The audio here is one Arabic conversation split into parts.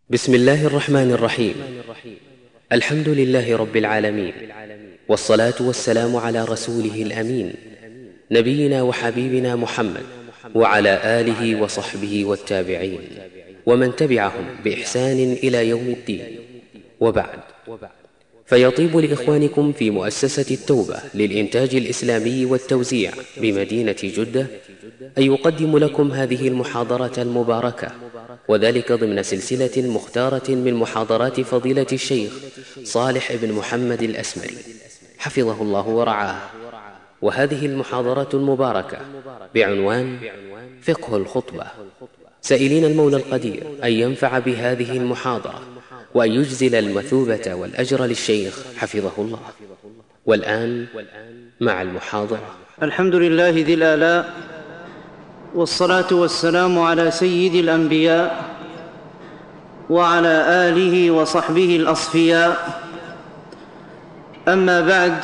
بسم الله الرحمن الرحيم. الحمد لله رب العالمين، والصلاة والسلام على رسوله الأمين نبينا وحبيبنا محمد وعلى آله وصحبه والتابعين ومن تبعهم بإحسان إلى يوم الدين، وبعد، فيطيب لإخوانكم في مؤسسة التوبة للإنتاج الإسلامي والتوزيع بمدينة جدة أن يقدم لكم هذه المحاضرة المباركة، وذلك ضمن سلسلة مختارة من محاضرات فضيلة الشيخ صالح بن محمد الأسمري حفظه الله ورعاه. وهذه المحاضرة المباركة بعنوان فقه الخطبة، سائلين المولى القدير أن ينفع بهذه المحاضرة وأن يجزل المثوبة والأجر للشيخ حفظه الله. والآن مع المحاضرة. الحمد لله ذي الآلاء، والصلاة والسلام على سيد الأنبياء وعلى آله وصحبه الأصفياء. أما بعد،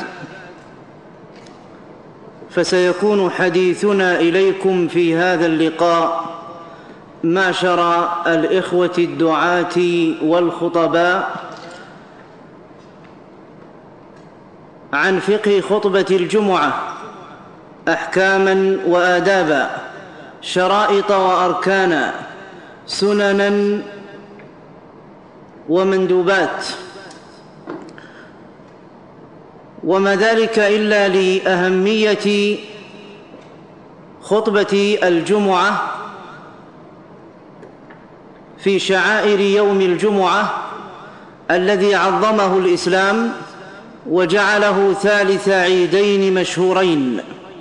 فسيكون حديثنا إليكم في هذا اللقاء معشر الإخوة الدعاة والخطباء عن فقه خطبة الجمعة، أحكاماً وآداباً، شرائط وأركانا، سنناً ومندوبات، وما ذلك إلا لأهمية خطبة الجمعة في شعائر يوم الجمعة الذي عظمه الإسلام وجعله ثالث عيدين مشهورين.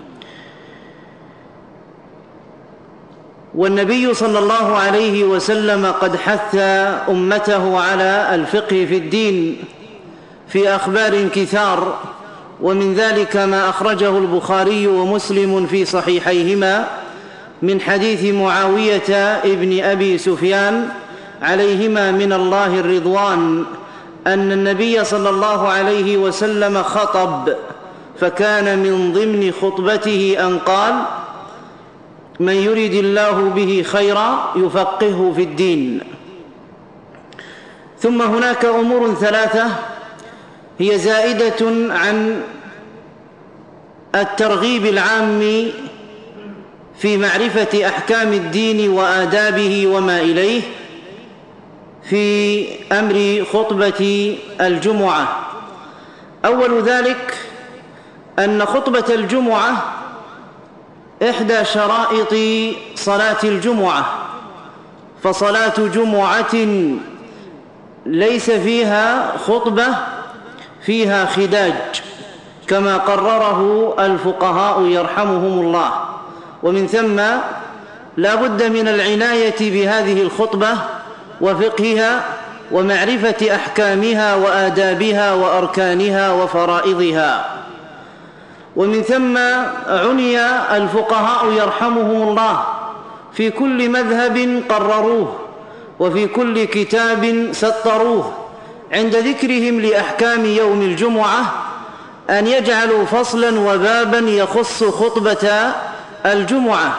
والنبي صلى الله عليه وسلم قد حث أمته على الفقه في الدين في أخبار كثار، ومن ذلك ما أخرجه البخاري ومسلم في صحيحيهما من حديث معاوية ابن أبي سفيان عليهما من الله الرضوان أن النبي صلى الله عليه وسلم خطب، فكان من ضمن خطبته أن قال: من يرد الله به خيرا يفقهه في الدين. ثم هناك أمور ثلاثة هي زائدة عن الترغيب العام في معرفة أحكام الدين وآدابه وما إليه في أمر خطبة الجمعة. أول ذلك أن خطبة الجمعة إحدى شرائط صلاة الجمعة، فصلاة جمعة ليس فيها خطبة فيها خداج كما قرره الفقهاء يرحمهم الله، ومن ثم لا بد من العناية بهذه الخطبة وفقهها ومعرفة أحكامها وآدابها وأركانها وفرائضها. ومن ثم عني الفقهاء يرحمهم الله في كل مذهب قرروه وفي كل كتاب سطروه عند ذكرهم لأحكام يوم الجمعة أن يجعلوا فصلا وبابا يخص خطبة الجمعة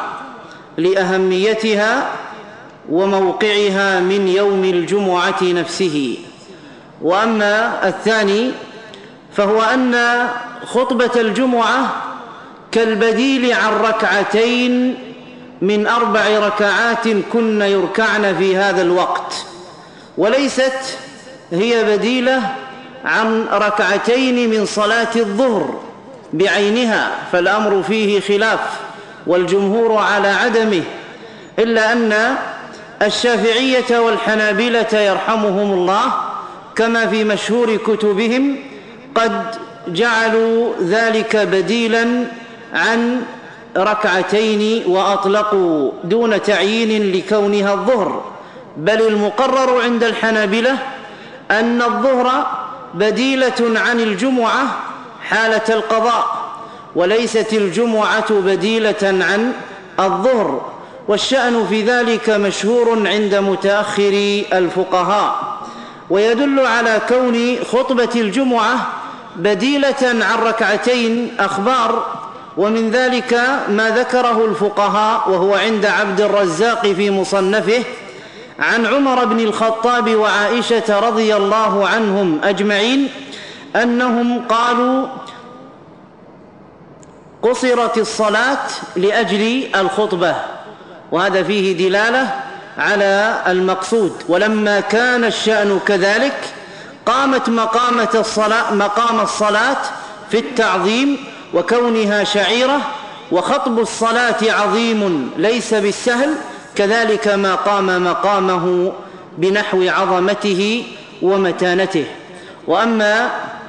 لأهميتها وموقعها من يوم الجمعة نفسه. وأما الثاني فهو أن خطبة الجمعة كالبديل عن ركعتين من 4 ركعات كن يركعن في هذا الوقت، وليست هي بديلة عن ركعتين من صلاة الظهر بعينها، فالأمر فيه خلاف والجمهور على عدمه، إلا أن الشافعية والحنابلة يرحمهم الله كما في مشهور كتبهم قد جعلوا ذلك بديلا عن ركعتين وأطلقوا دون تعيين لكونها الظهر، بل المقرر عند الحنابلة أن الظهر بديلة عن الجمعة حالة القضاء، وليست الجمعة بديلة عن الظهر، والشأن في ذلك مشهور عند متأخري الفقهاء. ويدل على كون خطبة الجمعة بديلة عن ركعتين أخبار، ومن ذلك ما ذكره الفقهاء وهو عند عبد الرزاق في مصنفه عن عمر بن الخطاب وعائشة رضي الله عنهم أجمعين أنهم قالوا: قصرت الصلاة لأجل الخطبة، وهذا فيه دلالة على المقصود. ولما كان الشأن كذلك قامت مقام الصلاة في التعظيم وكونها شعيرة، وخطب الصلاة عظيم ليس بالسهل، كذلك ما قام مقامه بنحو عظمته ومتانته. وأما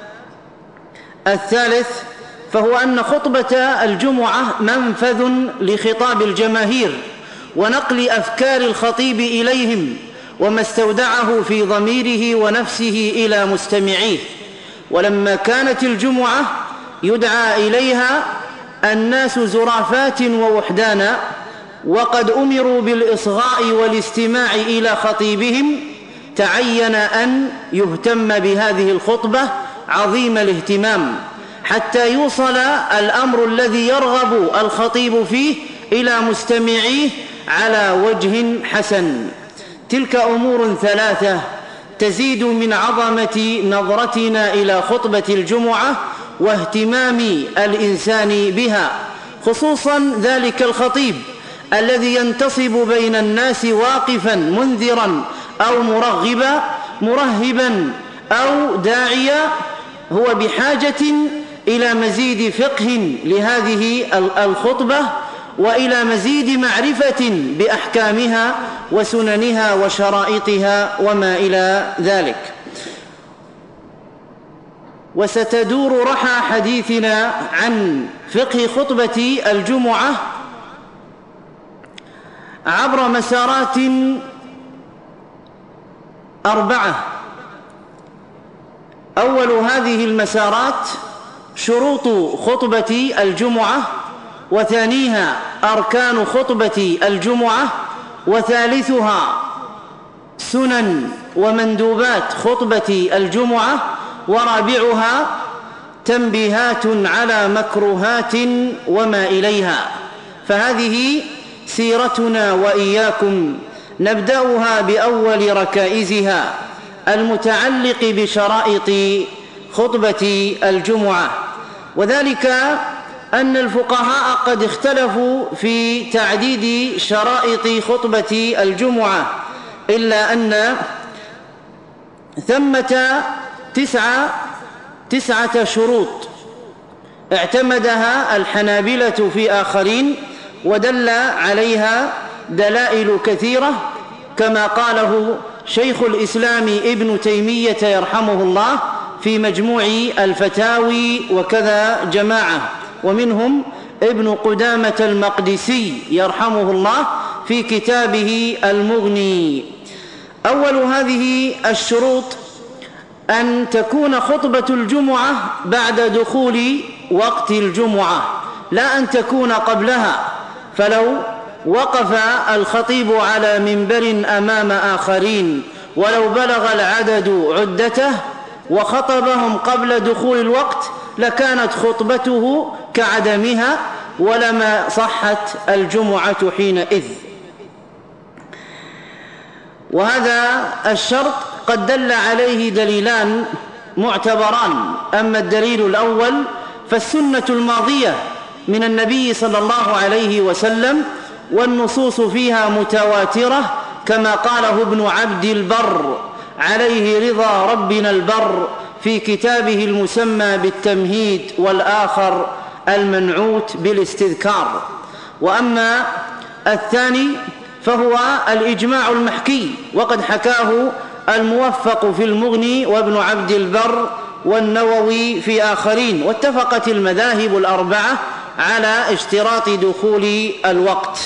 الثالث فهو أن خطبة الجمعة منفذ لخطاب الجماهير ونقل أفكار الخطيب إليهم وما استودعه في ضميره ونفسه إلى مستمعيه. ولما كانت الجمعة يدعى إليها الناس زرافات ووحدانا، وقد أمروا بالإصغاء والاستماع إلى خطيبهم، تعين أن يهتم بهذه الخطبة عظيم الاهتمام حتى يوصل الأمر الذي يرغب الخطيب فيه إلى مستمعيه على وجه حسن. تلك أمور ثلاثة تزيد من عظمة نظرتنا إلى خطبة الجمعة واهتمام الإنسان بها، خصوصا ذلك الخطيب الذي ينتصب بين الناس واقفا منذرا أو مرهبا أو داعيا، هو بحاجة إلى مزيد فقه لهذه الخطبة وإلى مزيد معرفة بأحكامها وسننها وشرائطها وما إلى ذلك. وستدور رحى حديثنا عن فقه خطبة الجمعة عبر مسارات 4. أول هذه المسارات شروط خطبة الجمعة، وثانيها أركان خطبة الجمعة، وثالثها سنن ومندوبات خطبة الجمعة، ورابعها تنبيهات على مكروهات وما إليها. فهذه سيرتنا وإياكم، نبدأها بأول ركائزها المتعلق بشرائط خطبة الجمعة، وذلك أن الفقهاء قد اختلفوا في تعديد شرائط خطبة الجمعة، إلا أن ثمة 9 شروط اعتمدها الحنابلة في آخرين، ودل عليها دلائل كثيرة كما قاله شيخ الإسلام ابن تيمية يرحمه الله في مجموع الفتاوي، وكذا جماعة، ومنهم ابن قدامة المقدسي يرحمه الله في كتابه المغني. أول هذه الشروط أن تكون خطبة الجمعة بعد دخول وقت الجمعة، لا أن تكون قبلها. فلو وقف الخطيب على منبر أمام آخرين ولو بلغ العدد عدته وخطبهم قبل دخول الوقت لكانت خطبته كعدمها ولما صحت الجمعة حينئذ. وهذا الشرط قد دل عليه دليلان معتبران. أما الدليل الأول فالسنة الماضية من النبي صلى الله عليه وسلم، والنصوص فيها متواترة كما قاله ابن عبد البر عليه رضا ربنا البر في كتابه المسمى بالتمهيد، والآخر المنعوت بالاستذكار. وأما الثاني فهو الإجماع المحكي، وقد حكاه الموفق في المغني وابن عبد البر والنووي في آخرين، واتفقت المذاهب الأربعة على اشتراط دخول الوقت.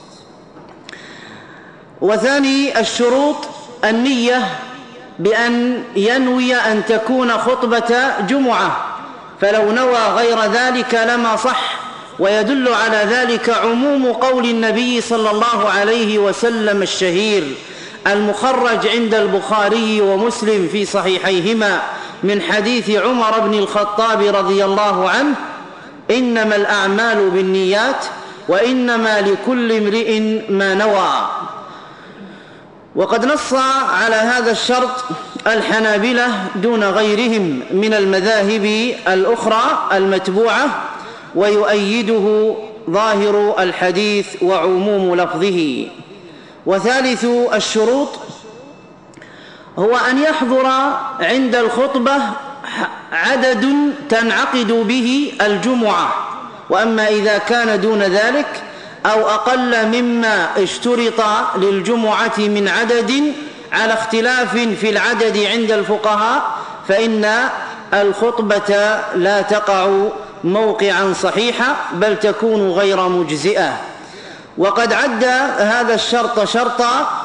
وثاني الشروط النية، بأن ينوي أن تكون خطبة جمعة، فلو نوى غير ذلك لما صح. ويدل على ذلك عموم قول النبي صلى الله عليه وسلم الشهير المخرج عند البخاري ومسلم في صحيحيهما من حديث عمر بن الخطاب رضي الله عنه: إنما الأعمال بالنيات وإنما لكل امرئ ما نوى. وقد نص على هذا الشرط الحنابلة دون غيرهم من المذاهب الأخرى المتبوعة، ويؤيده ظاهر الحديث وعموم لفظه. وثالث الشروط هو أن يحضر عند الخطبة عدد تنعقد به الجمعة، وأما إذا كان دون ذلك أو أقل مما اشترط للجمعة من عدد على اختلاف في العدد عند الفقهاء فإن الخطبة لا تقع موقعا صحيحا بل تكون غير مجزئة. وقد عد هذا الشرط شرطا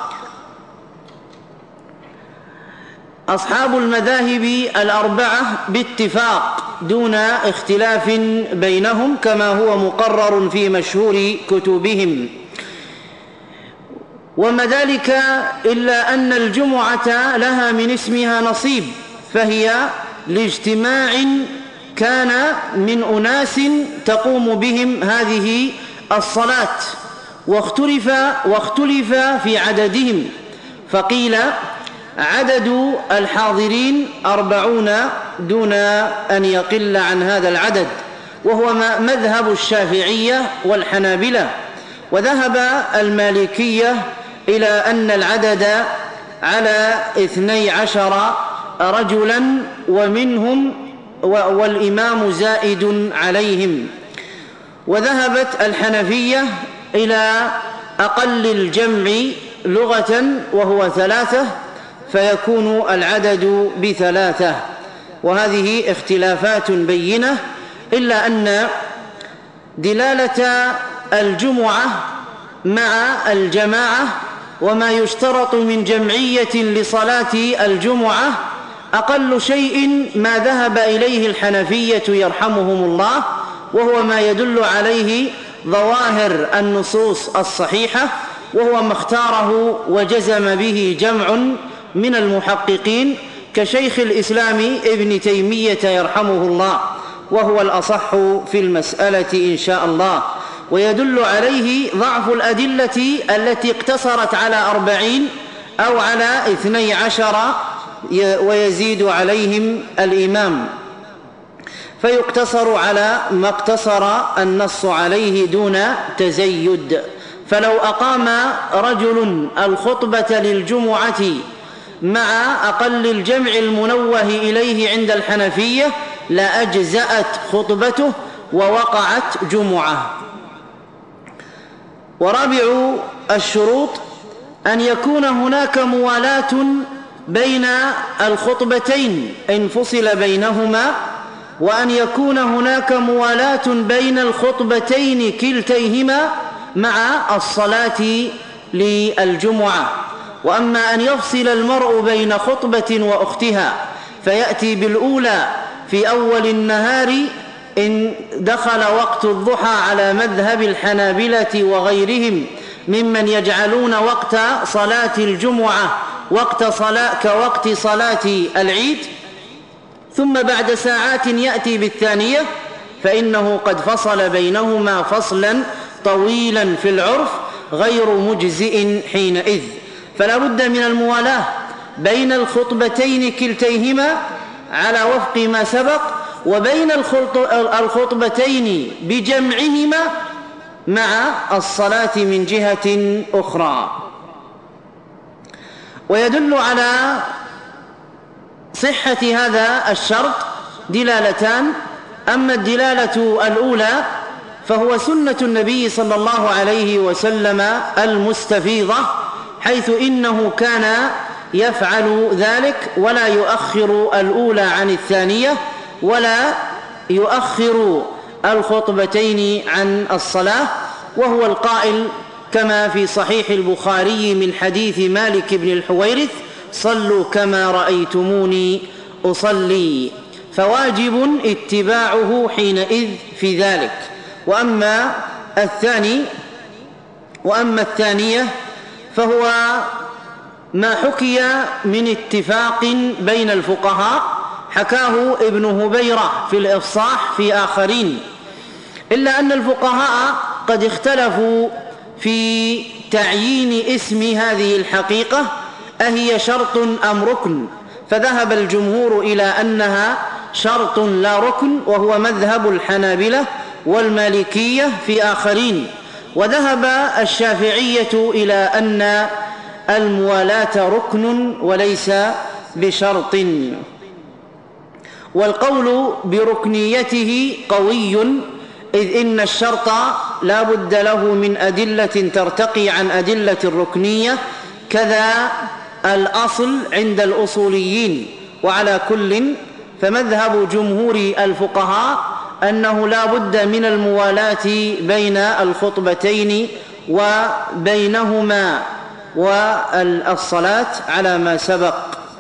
أصحاب المذاهب الأربعة باتفاق دون اختلاف بينهم، كما هو مقرر في مشهور كتبهم. وما ذلك إلا أن الجمعة لها من اسمها نصيب، فهي لاجتماع كان من أناس تقوم بهم هذه الصلاة، واختلف في عددهم، فقيل عدد الحاضرين 40 دون أن يقل عن هذا العدد، وهو مذهب الشافعية والحنابلة. وذهب المالكية إلى أن العدد على 12 رجلا ومنهم والإمام زائد عليهم. وذهبت الحنفية إلى أقل الجمع لغة وهو 3، فيكون العدد ب3. وهذه اختلافات بينة، إلا أن دلالة الجمعة مع الجماعة وما يشترط من جمعية لصلاة الجمعة أقل شيء ما ذهب إليه الحنفية يرحمهم الله، وهو ما يدل عليه ظواهر النصوص الصحيحة، وهو ما اختاره وجزم به جمع من المحققين كشيخ الإسلام ابن تيمية يرحمه الله، وهو الأصح في المسألة إن شاء الله. ويدل عليه ضعف الأدلة التي اقتصرت على 40 أو على 12 ويزيد عليهم الإمام، فيقتصر على ما اقتصر النص عليه دون تزيد. فلو أقام رجل الخطبة للجمعة مع أقل الجمع المنوه إليه عند الحنفية لأجزأت خطبته ووقعت جمعة. ورابع الشروط أن يكون هناك موالاة بين الخطبتين إن فصل بينهما، وأن يكون هناك موالاة بين الخطبتين كلتيهما مع الصلاة للجمعة. وأما أن يفصل المرء بين خطبة وأختها فيأتي بالأولى في أول النهار إن دخل وقت الضحى على مذهب الحنابلة وغيرهم ممن يجعلون وقت صلاة الجمعة كوقت صلاة العيد، ثم بعد ساعات يأتي بالثانية، فإنه قد فصل بينهما فصلا طويلا في العرف غير مجزئ حينئذ. فلا بد من الموالاة بين الخطبتين كلتيهما على وفق ما سبق، وبين الخطبتين بجمعهما مع الصلاة من جهة أخرى. ويدل على صحة هذا الشرط دلالتان. أما الدلالة الأولى فهو سنة النبي صلى الله عليه وسلم المستفيضة، حيث إنه كان يفعل ذلك ولا يؤخر الأولى عن الثانية، ولا يؤخر الخطبتين عن الصلاة، وهو القائل كما في صحيح البخاري من حديث مالك بن الحويرث: صلوا كما رأيتموني أصلي. فواجب اتباعه حينئذ في ذلك. وأما الثانية فهو ما حكي من اتفاق بين الفقهاء، حكاه ابن هبيرة في الإفصاح في آخرين، إلا أن الفقهاء قد اختلفوا في تعيين اسم هذه الحقيقة أهي شرط أم ركن؟ فذهب الجمهور إلى أنها شرط لا ركن، وهو مذهب الحنابلة والمالكية في آخرين. وذهب الشافعية إلى أن الموالاة ركن وليس بشرط، والقول بركنيته قوي، إذ إن الشرط لا بد له من أدلة ترتقي عن أدلة الركنية، كذا الأصل عند الأصوليين. وعلى كل فمذهب جمهور الفقهاء أنه لا بد من الموالاة بين الخطبتين وبينهما والصلاة على ما سبق.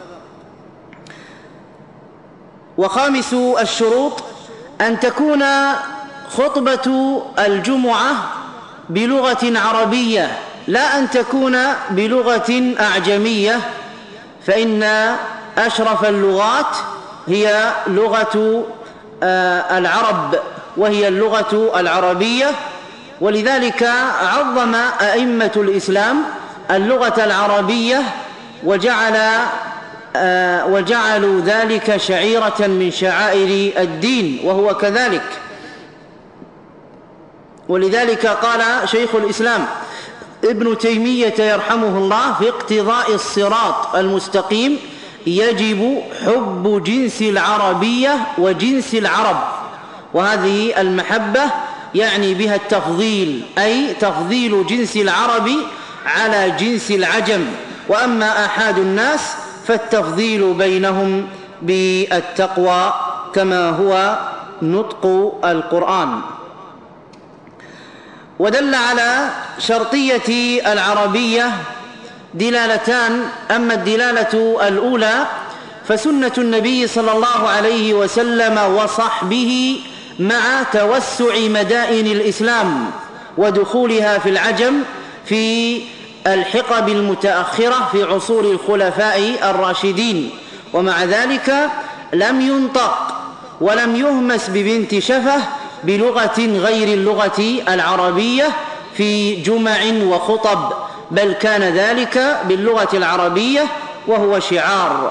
وخامس الشروط أن تكون خطبة الجمعة بلغة عربية، لا أن تكون بلغة أعجمية، فإن أشرف اللغات هي لغة العرب وهي اللغة العربية، ولذلك عظم أئمة الإسلام اللغة العربية وجعلوا ذلك شعيرة من شعائر الدين، وهو كذلك. ولذلك قال شيخ الإسلام ابن تيمية يرحمه الله في اقتضاء الصراط المستقيم: يجب حب جنس العربية وجنس العرب. وهذه المحبة يعني بها التفضيل، أي تفضيل جنس العرب على جنس العجم. وأما آحاد الناس فالتفضيل بينهم بالتقوى كما هو نطق القرآن. ودل على شرطية العربية دلالتان: أما الدلالة الأولى فسنة النبي صلى الله عليه وسلم وصحبه مع توسع مدائن الإسلام ودخولها في العجم في الحقب المتأخرة في عصور الخلفاء الراشدين، ومع ذلك لم ينطق ولم يهمس ببنت شفه بلغة غير اللغة العربية في جمع وخطب، بل كان ذلك باللغة العربية وهو شعار.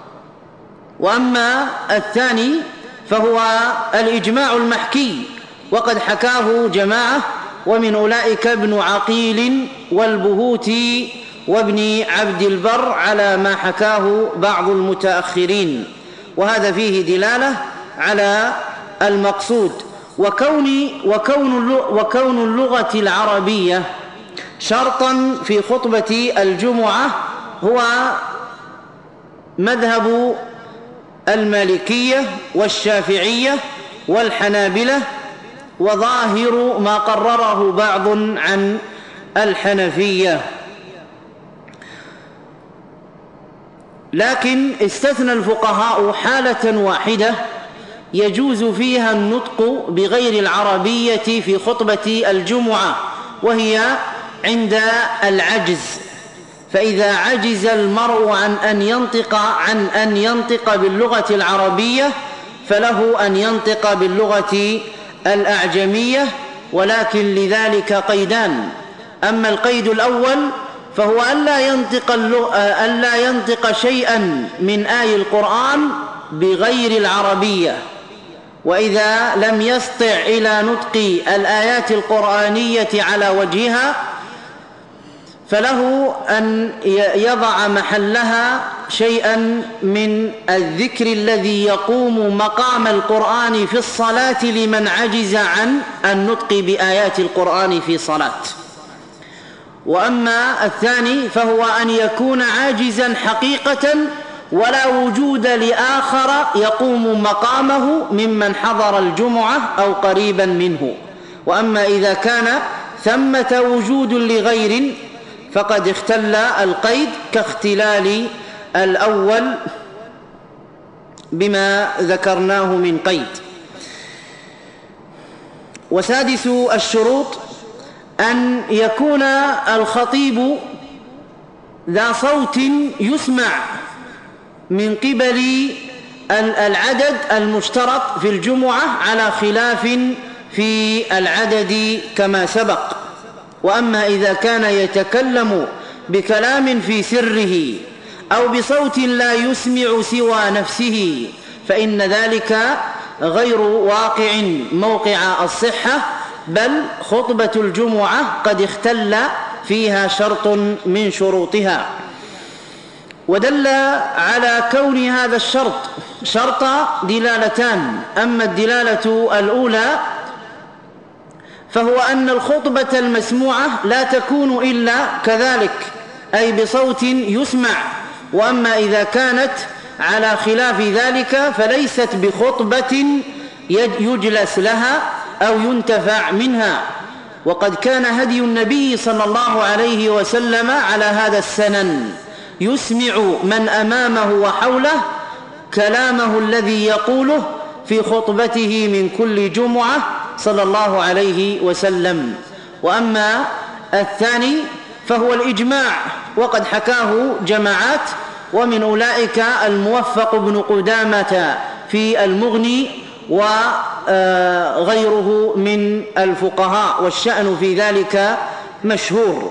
وأما الثاني فهو الإجماع المحكي، وقد حكاه جماعة، ومن أولئك ابن عقيل والبهوتي وابن عبد البر على ما حكاه بعض المتأخرين، وهذا فيه دلالة على المقصود. وكون اللغة العربية شرطا في خطبة الجمعة هو مذهب المالكية والشافعية والحنابلة، وظاهر ما قرره بعض عن الحنفية. لكن استثنى الفقهاء حالة واحدة يجوز فيها النطق بغير العربية في خطبة الجمعة، وهي عند العجز. فإذا عجز المرء عن أن ينطق باللغة العربية فله أن ينطق باللغة الأعجمية، ولكن لذلك قيدان: أما القيد الأول فهو ألا ينطق شيئا من آي القرآن بغير العربية، وإذا لم يستطع إلى نطق الآيات القرآنية على وجهها فله أن يضع محلها شيئا من الذكر الذي يقوم مقام القرآن في الصلاة لمن عجز عن النطق بآيات القرآن في صلاة. وأما الثاني فهو أن يكون عاجزا حقيقة ولا وجود لآخر يقوم مقامه ممن حضر الجمعة أو قريبا منه. وأما إذا كان ثمة وجود لغير فقد اختل القيد كاختلال الأول بما ذكرناه من قيد. وسادس الشروط أن يكون الخطيب ذا صوت يسمع من قبل العدد المشترط في الجمعة على خلاف في العدد كما سبق. وأما إذا كان يتكلم بكلام في سره أو بصوت لا يسمع سوى نفسه فإن ذلك غير واقع موقع الصحة، بل خطبة الجمعة قد اختل فيها شرط من شروطها. ودل على كون هذا الشرط شرط دلالتان. أما الدلالة الأولى فهو أن الخطبة المسموعة لا تكون إلا كذلك، أي بصوت يسمع. وأما إذا كانت على خلاف ذلك فليست بخطبة يجلس لها أو ينتفع منها. وقد كان هدي النبي صلى الله عليه وسلم على هذا السنن، يسمع من أمامه وحوله كلامه الذي يقوله في خطبته من كل جمعة صلى الله عليه وسلم. وأما الثاني فهو الإجماع، وقد حكاه جماعات، ومن أولئك الموفق بن قدامة في المغني وغيره من الفقهاء، والشأن في ذلك مشهور.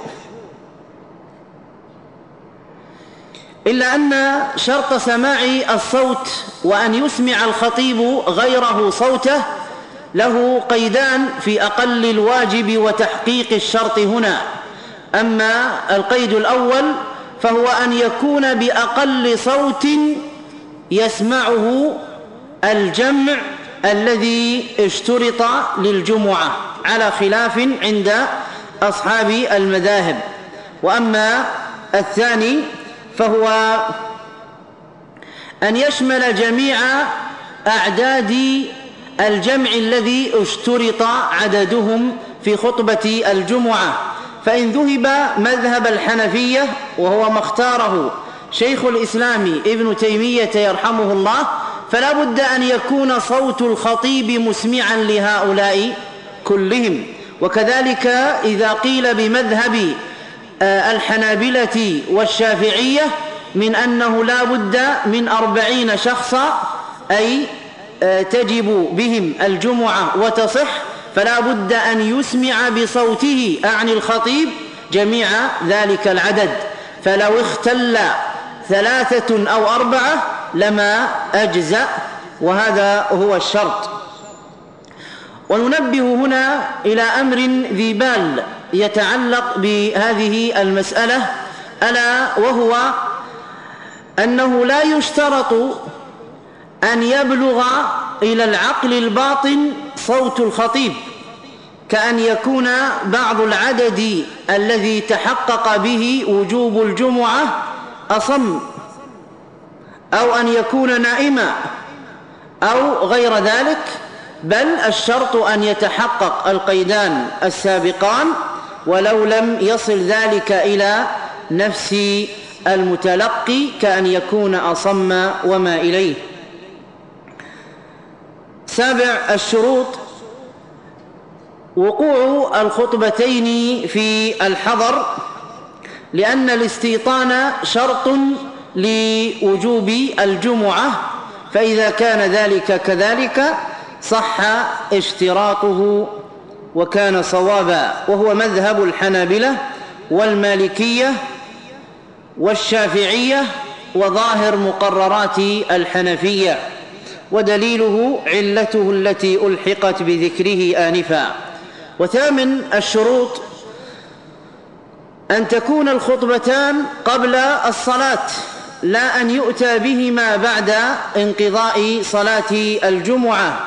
إلا أن شرط سماع الصوت وأن يسمع الخطيب غيره صوته له قيدان في أقل الواجب وتحقيق الشرط هنا. أما القيد الأول فهو أن يكون بأقل صوت يسمعه الجمع الذي اشترط للجمعة، على خلاف عند أصحاب المذاهب. وأما الثاني فهو أن يشمل جميع أعداد الجمع الذي اشترط عددهم في خطبة الجمعة. فإن ذهب مذهب الحنفية وهو ما اختاره شيخ الإسلام ابن تيمية يرحمه الله، فلا بد أن يكون صوت الخطيب مسمعا لهؤلاء كلهم. وكذلك إذا قيل بمذهب الحنابلة والشافعية من أنه لا بد من 40 شخصا، أي تجب بهم الجمعة وتصح، فلا بد أن يسمع بصوته أعني الخطيب جميع ذلك العدد. فلو اختل 3 أو 4 لما أجزأ، وهذا هو الشرط. وننبه هنا إلى أمر ذي بال يتعلق بهذه المسألة، ألا وهو أنه لا يشترط أن يبلغ إلى العقل الباطن صوت الخطيب، كأن يكون بعض العدد الذي تحقق به وجوب الجمعة أصم، أو أن يكون نائما، أو غير ذلك، بل الشرط أن يتحقق القيدان السابقان ولو لم يصل ذلك إلى نفس المتلقي، كأن يكون أصم وما إليه. 7 الشروط وقوع الخطبتين في الحضر، لأن الاستيطان شرط لوجوب الجمعة، فإذا كان ذلك كذلك صح اشتراطه وكان صوابا، وهو مذهب الحنابلة والمالكية والشافعية وظاهر مقررات الحنفية، ودليله علته التي ألحقت بذكره آنفا. 8 الشروط أن تكون الخطبتان قبل الصلاة، لا أن يؤتى بهما بعد انقضاء صلاة الجمعة.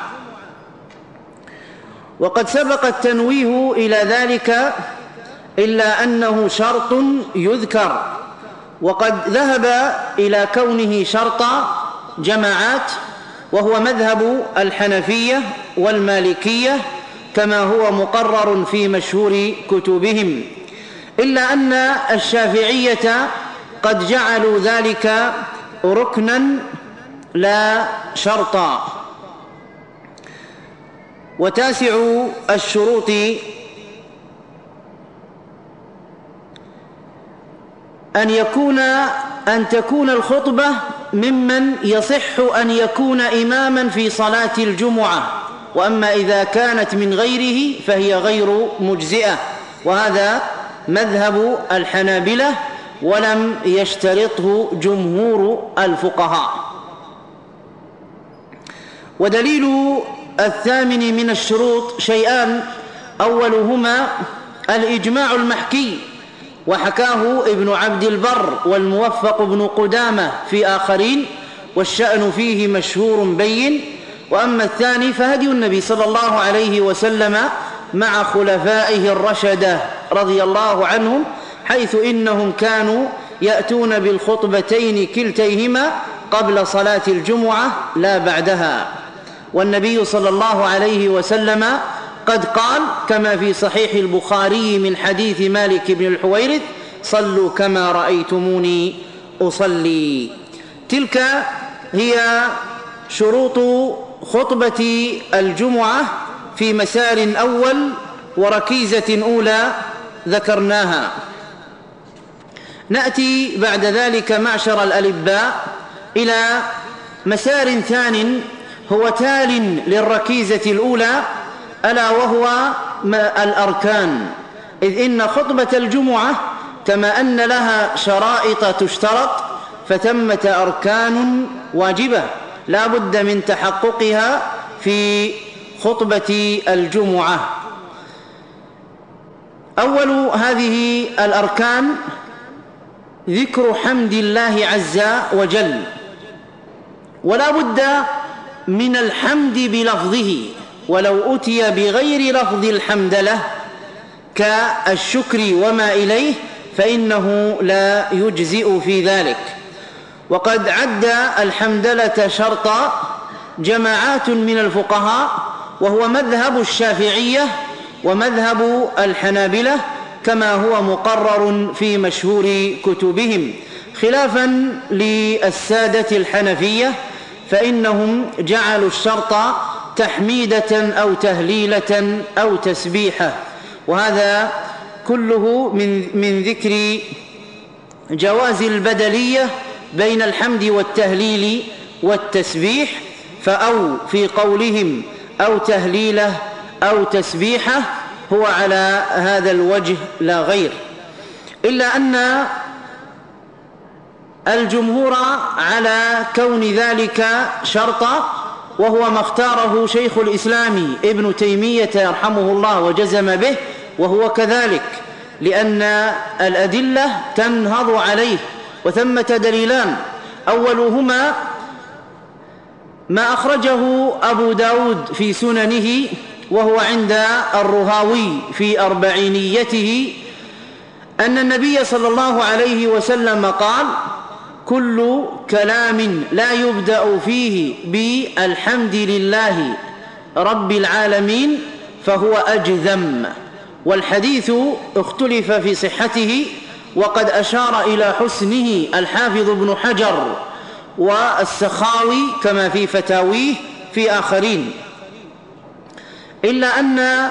وقد سبق التنويه إلى ذلك، إلا أنه شرط يذكر، وقد ذهب إلى كونه شرط جماعات، وهو مذهب الحنفية والمالكية كما هو مقرر في مشهور كتبهم، إلا أن الشافعية قد جعلوا ذلك ركنا لا شرطا. 9 الشروط أن تكون الخطبة ممن يصح أن يكون إماما في صلاة الجمعة، وأما إذا كانت من غيره فهي غير مجزئة. وهذا مذهب الحنابلة ولم يشترطه جمهور الفقهاء. ودليل الثامن من الشروط شيئان، أولهما الإجماع المحكي، وحكاه ابن عبد البر والموفق بن قدامة في آخرين، والشأن فيه مشهور بين. وأما الثاني فهدي النبي صلى الله عليه وسلم مع خلفائه الرشدة رضي الله عنهم، حيث إنهم كانوا يأتون بالخطبتين كلتيهما قبل صلاة الجمعة لا بعدها. والنبي صلى الله عليه وسلم قد قال كما في صحيح البخاري من حديث مالك بن الحويرث: صلوا كما رأيتموني أصلي. تلك هي شروط خطبة الجمعة في مسار أول وركيزة أولى ذكرناها. نأتي بعد ذلك معشر الألباء إلى مسار ثان هو تال للركيزة الأولى، ألا وهو الأركان. إذ إن خطبة الجمعة كما أن لها شرائط تشترط، فثمة أركان واجبة لا بد من تحققها في خطبة الجمعة. أول هذه الأركان ذكر حمد الله عز وجل، ولا بد من الحمد بلفظه، ولو أتي بغير لفظ الحمدلة كالشكر وما إليه فإنه لا يجزئ في ذلك. وقد عد الحمدلة شرطا جماعات من الفقهاء، وهو مذهب الشافعية ومذهب الحنابلة كما هو مقرر في مشهور كتبهم، خلافا للسادة الحنفية فإنهم جعلوا الشرط تحميدة أو تهليلة أو تسبيحة. وهذا كله من ذكر جواز البدلية بين الحمد والتهليل والتسبيح، فأو في قولهم أو تهليله أو تسبيحه هو على هذا الوجه لا غير، إلا أن الجمهور على كون ذلك شرطا، وهو ما اختاره شيخ الإسلام ابن تيمية يرحمه الله وجزم به، وهو كذلك، لأن الأدلة تنهض عليه. وثمة دليلان، أولهما ما أخرجه أبو داود في سننه، وهو عند الرهاوي في أربعينيته، أن النبي صلى الله عليه وسلم قال: كل كلام لا يبدأ فيه بالحمد لله رب العالمين فهو أجذم. والحديث اختلف في صحته، وقد أشار إلى حسنه الحافظ ابن حجر والسخاوي كما في فتاويه في آخرين، إلا أن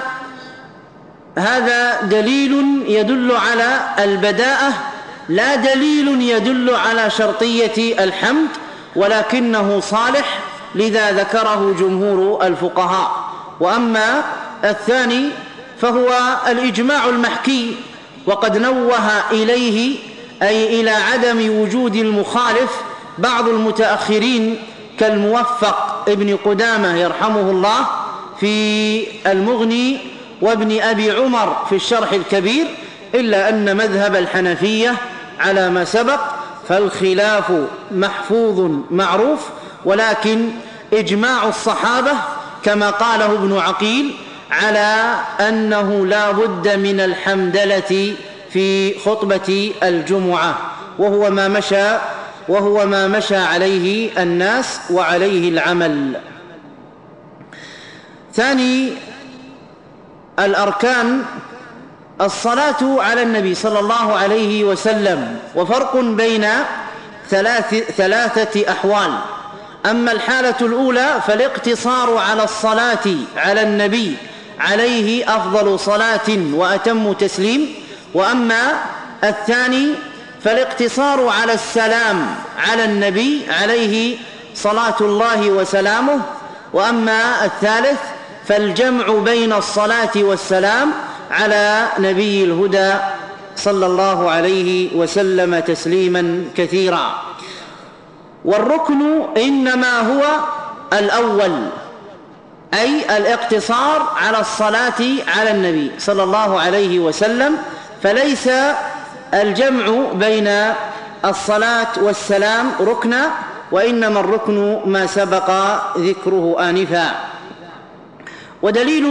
هذا دليل يدل على البداءة، لا دليل يدل على شرطية الحمد، ولكنه صالح، لذا ذكره جمهور الفقهاء. وأما الثاني فهو الإجماع المحكي، وقد نوه إليه أي إلى عدم وجود المخالف بعض المتأخرين كالموفق ابن قدامة يرحمه الله في المغني وابن أبي عمر في الشرح الكبير، إلا أن مذهب الحنفية على ما سبق فالخلاف محفوظ معروف، ولكن إجماع الصحابة كما قاله ابن عقيل على أنه لا بد من الحمدلة في خطبة الجمعة، وهو ما مشى عليه الناس وعليه العمل. ثاني الأركان الصلاة على النبي صلى الله عليه وسلم، وفرق بين ثلاثة أحوال. أما الحالة الأولى فالاقتصار على الصلاة على النبي عليه أفضل صلاة وأتم تسليم. وأما الثاني فالاقتصار على السلام على النبي عليه صلاة الله وسلامه. وأما الثالث فالجمع بين الصلاة والسلام على نبي الهدى صلى الله عليه وسلم تسليما كثيرا. والركن إنما هو الأول، أي الاقتصار على الصلاة على النبي صلى الله عليه وسلم، فليس الجمع بين الصلاة والسلام ركنا، وإنما الركن ما سبق ذكره آنفا. ودليل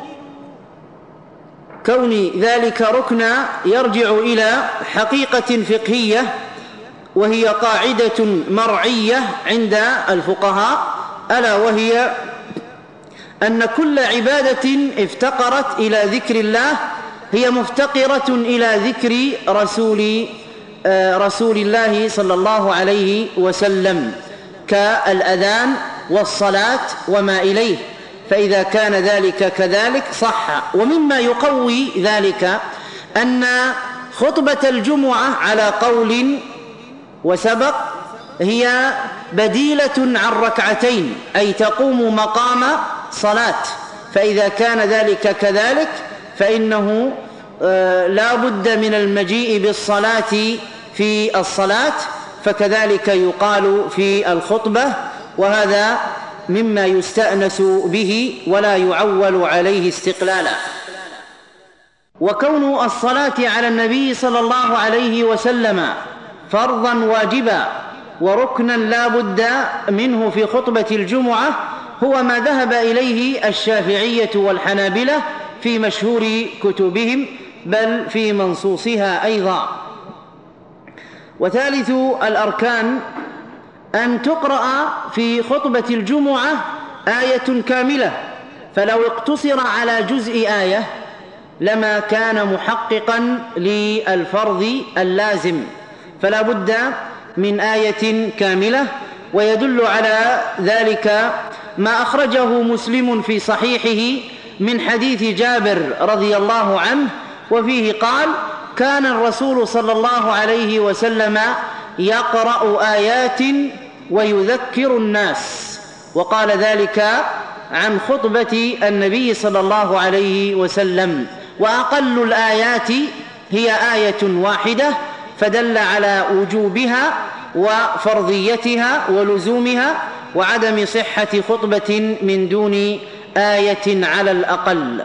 كون ذلك ركنا يرجع إلى حقيقة فقهية، وهي قاعدة مرعية عند الفقهاء، ألا وهي أن كل عبادة افتقرت إلى ذكر الله هي مفتقرة إلى ذكر رسول الله صلى الله عليه وسلم، كالأذان والصلاة وما إليه، فإذا كان ذلك كذلك صح. ومما يقوي ذلك أن خطبة الجمعة على قول وسبق هي بديلة عن ركعتين، أي تقوم مقام صلاة، فإذا كان ذلك كذلك فإنه لا بد من المجيء بالصلاة في الصلاة، فكذلك يقال في الخطبة، وهذا مما يستأنس به ولا يعول عليه استقلالا. وكون الصلاة على النبي صلى الله عليه وسلم فرضا واجبا وركنا لا بد منه في خطبة الجمعة هو ما ذهب إليه الشافعية والحنابلة في مشهور كتبهم، بل في منصوصها أيضا. وثالث الأركان أن تقرأ في خطبة الجمعة آية كاملة، فلو اقتصر على جزء آية لما كان محققا للفرض اللازم، فلا بد من آية كاملة. ويدل على ذلك ما أخرجه مسلم في صحيحه من حديث جابر رضي الله عنه، وفيه قال: كان الرسول صلى الله عليه وسلم يقرأ آيات ويذكر الناس. وقال ذلك عن خطبة النبي صلى الله عليه وسلم. وأقل الآيات هي آية واحدة، فدل على وجوبها وفرضيتها ولزومها وعدم صحة خطبة من دون آية على الأقل.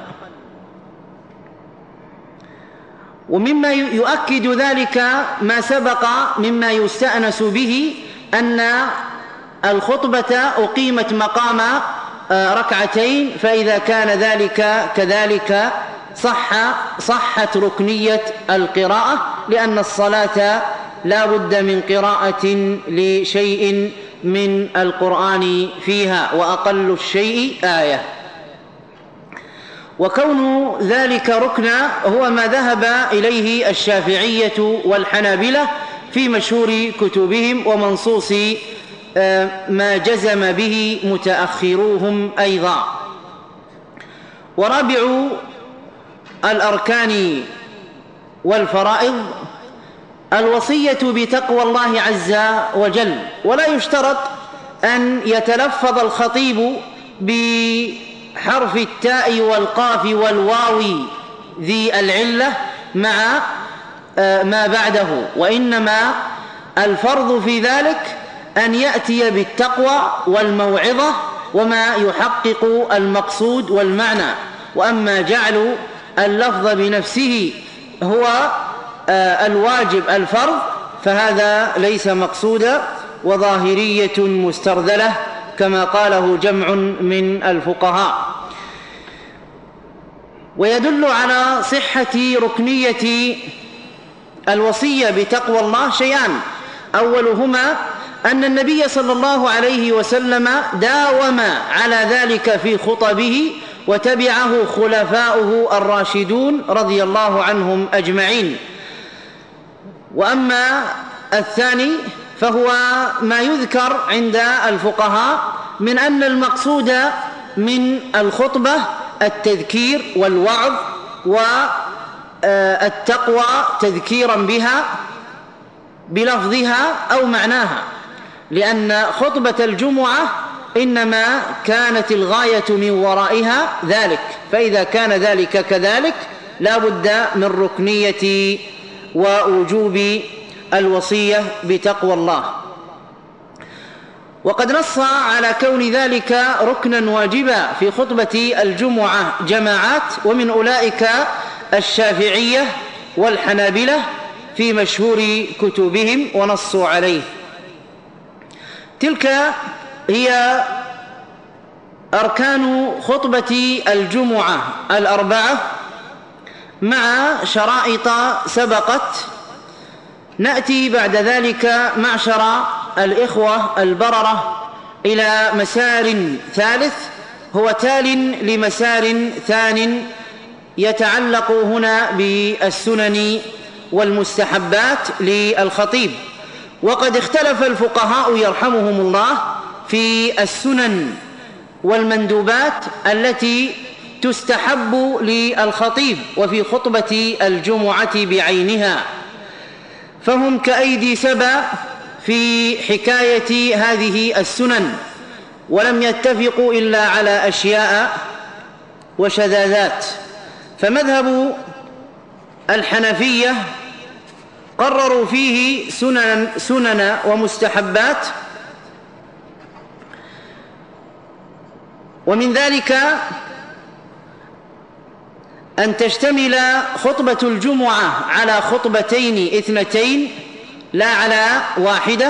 ومما يؤكد ذلك ما سبق مما يستأنس به أن الخطبة أقيمت مقام ركعتين، فإذا كان ذلك كذلك صحت ركنية القراءة، لأن الصلاة لا بد من قراءة لشيء من القرآن فيها، وأقل الشيء آية. وكون ذلك ركنا هو ما ذهب إليه الشافعية والحنابلة في مشهور كتبهم ومنصوص ما جزم به متأخروهم أيضا. ورابع الأركان والفرائض الوصية بتقوى الله عز وجل، ولا يشترط أن يتلفظ الخطيب بحرف التاء والقاف والواو ذي العلة مع ما بعده، وإنما الفرض في ذلك أن يأتي بالتقوى والموعظة وما يحقق المقصود والمعنى. وأما جعل اللفظ بنفسه هو الواجب الفرض فهذا ليس مقصودا، وظاهرية مسترذلة كما قاله جمع من الفقهاء. ويدل على صحة ركنية الوصية بتقوى الله شيئان: أولهما أن النبي صلى الله عليه وسلم داوم على ذلك في خطبه، وتبعه خلفاؤه الراشدون رضي الله عنهم أجمعين. وأما الثاني فهو ما يذكر عند الفقهاء من أن المقصود من الخطبة التذكير والوعظ والتقوى تذكيرا بها بلفظها أو معناها، لأن خطبة الجمعة إنما كانت الغاية من ورائها ذلك، فإذا كان ذلك كذلك لا بد من ركنية ووجوب الوصية بتقوى الله. وقد نص على كون ذلك ركنا واجبا في خطبة الجمعة جماعات، ومن أولئك الشافعية والحنابلة في مشهور كتبهم ونصوا عليه. تلك هي أركان خطبة الجمعة الأربعة مع شرائط سبقت. نأتي بعد ذلك معشر الإخوة البررة إلى مسار ثالث هو تال لمسار ثان يتعلق هنا بالسنن والمستحبات للخطيب. وقد اختلف الفقهاء يرحمهم الله في السنن والمندوبات التي تستحب للخطيب وفي خطبة الجمعة بعينها، فهم كأيدي سبا في حكاية هذه السنن، ولم يتفقوا إلا على أشياء وشذاذات. فمذهب الحنفية قرروا فيه سنن ومستحبات، ومن ذلك أن تشتمل خطبة الجمعة على خطبتين اثنتين لا على واحدة.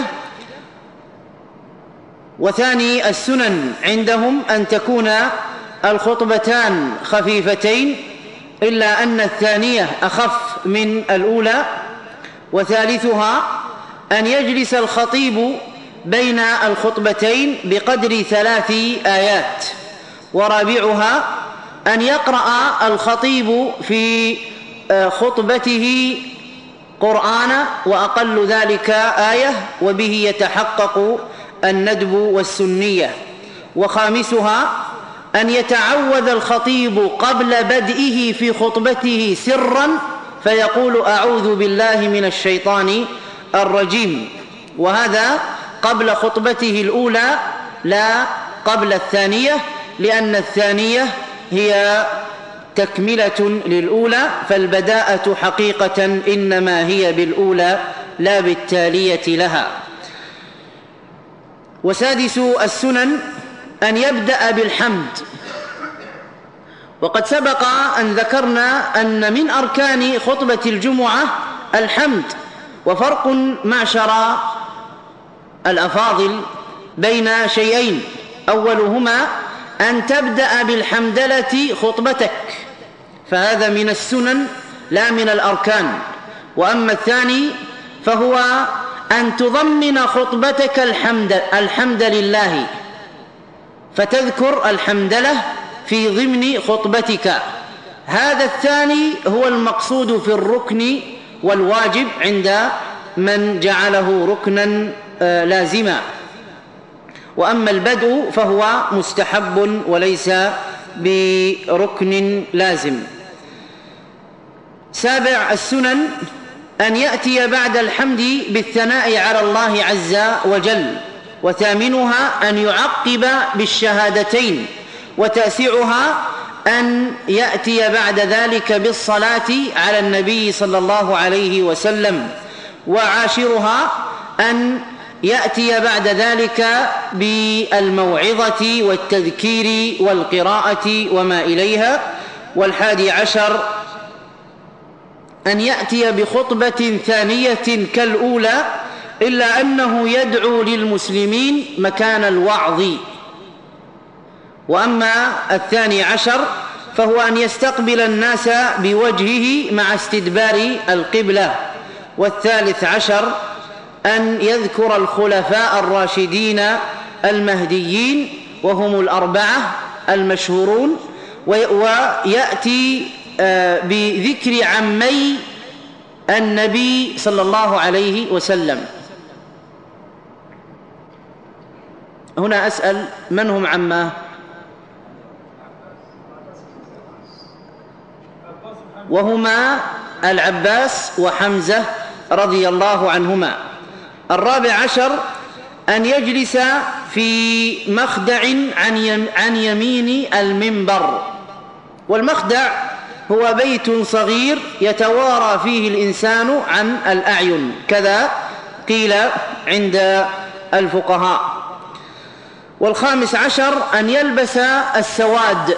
وثاني السنن عندهم أن تكون الخطبتان خفيفتين، إلا أن الثانية أخف من الأولى. وثالثها أن يجلس الخطيب بين الخطبتين بقدر 3 آيات. ورابعها أن يقرأ الخطيب في خطبته قرآن، وأقل ذلك آية، وبه يتحقق الندب والسنية. وخامسها أن يتعوذ الخطيب قبل بدئه في خطبته سرا فيقول أعوذ بالله من الشيطان الرجيم، وهذا قبل خطبته الأولى لا قبل الثانية، لأن الثانية هي تكملة للأولى، فالبداءة حقيقة إنما هي بالأولى لا بالتالية لها. وسادس السنن أن يبدأ بالحمد. وقد سبق أن ذكرنا أن من أركان خطبة الجمعة الحمد، وفرق معشر الأفاضل بين شيئين: أولهما أن تبدأ بالحمدلة خطبتك، فهذا من السنن لا من الأركان. وأما الثاني فهو أن تضمن خطبتك الحمد لله، فتذكر الحمدلة في ضمن خطبتك. هذا الثاني هو المقصود في الركن والواجب عند من جعله ركنا لازما، وأما البدء فهو مستحب وليس بركن لازم. سابع السنن أن يأتي بعد الحمد بالثناء على الله عز وجل. وثامنها أن يعقب بالشهادتين. وتاسعها أن يأتي بعد ذلك بالصلاة على النبي صلى الله عليه وسلم. وعاشرها أن يأتي بعد ذلك بالموعظة والتذكير والقراءة وما إليها. والحادي عشر أن يأتي بخطبة ثانية كالأولى، إلا أنه يدعو للمسلمين مكان الوعظ. وأما الثاني عشر فهو أن يستقبل الناس بوجهه مع استدبار القبلة. والثالث عشر أن يذكر الخلفاء الراشدين المهديين، وهم الأربعة المشهورون، ويأتي بذكر عمي النبي صلى الله عليه وسلم. هنا أسأل: من هم عماه؟ وهما العباس وحمزة رضي الله عنهما. الرابع عشر أن يجلس في مخدع عن يمين المنبر. والمخدع هو بيت صغير يتوارى فيه الإنسان عن الأعين، كذا قيل عند الفقهاء. والخامس عشر أن يلبس السواد،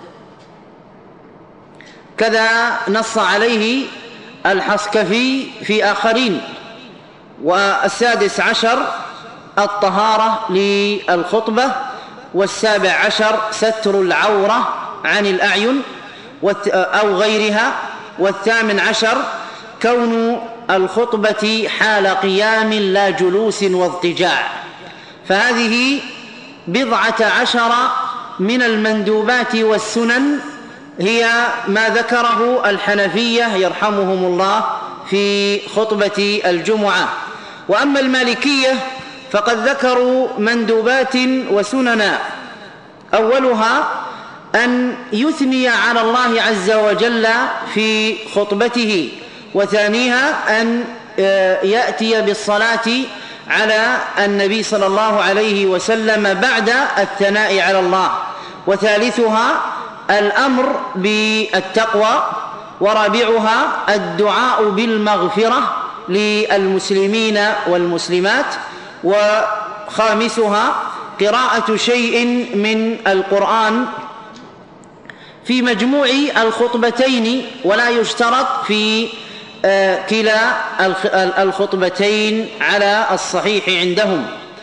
كذا نص عليه الحصكفي في آخرين. والسادس عشر الطهارة للخطبة. والسابع عشر ستر العورة عن الأعين أو غيرها. والثامن عشر كون الخطبة حال قيام لا جلوس واضطجاع. فهذه 17 من المندوبات والسنن هي ما ذكره الحنفية يرحمهم الله في خطبة الجمعة. وأما المالكية فقد ذكروا مندوبات وسننا، أولها أن يثني على الله عز وجل في خطبته، وثانيها أن يأتي بالصلاة على النبي صلى الله عليه وسلم بعد الثناء على الله، وثالثها الأمر بالتقوى، ورابعها الدعاء بالمغفرة للمسلمين والمسلمات، وخامسها قراءة شيء من القرآن في مجموع الخطبتين، ولا يشترط في كلا الخطبتين على الصحيح عندهم.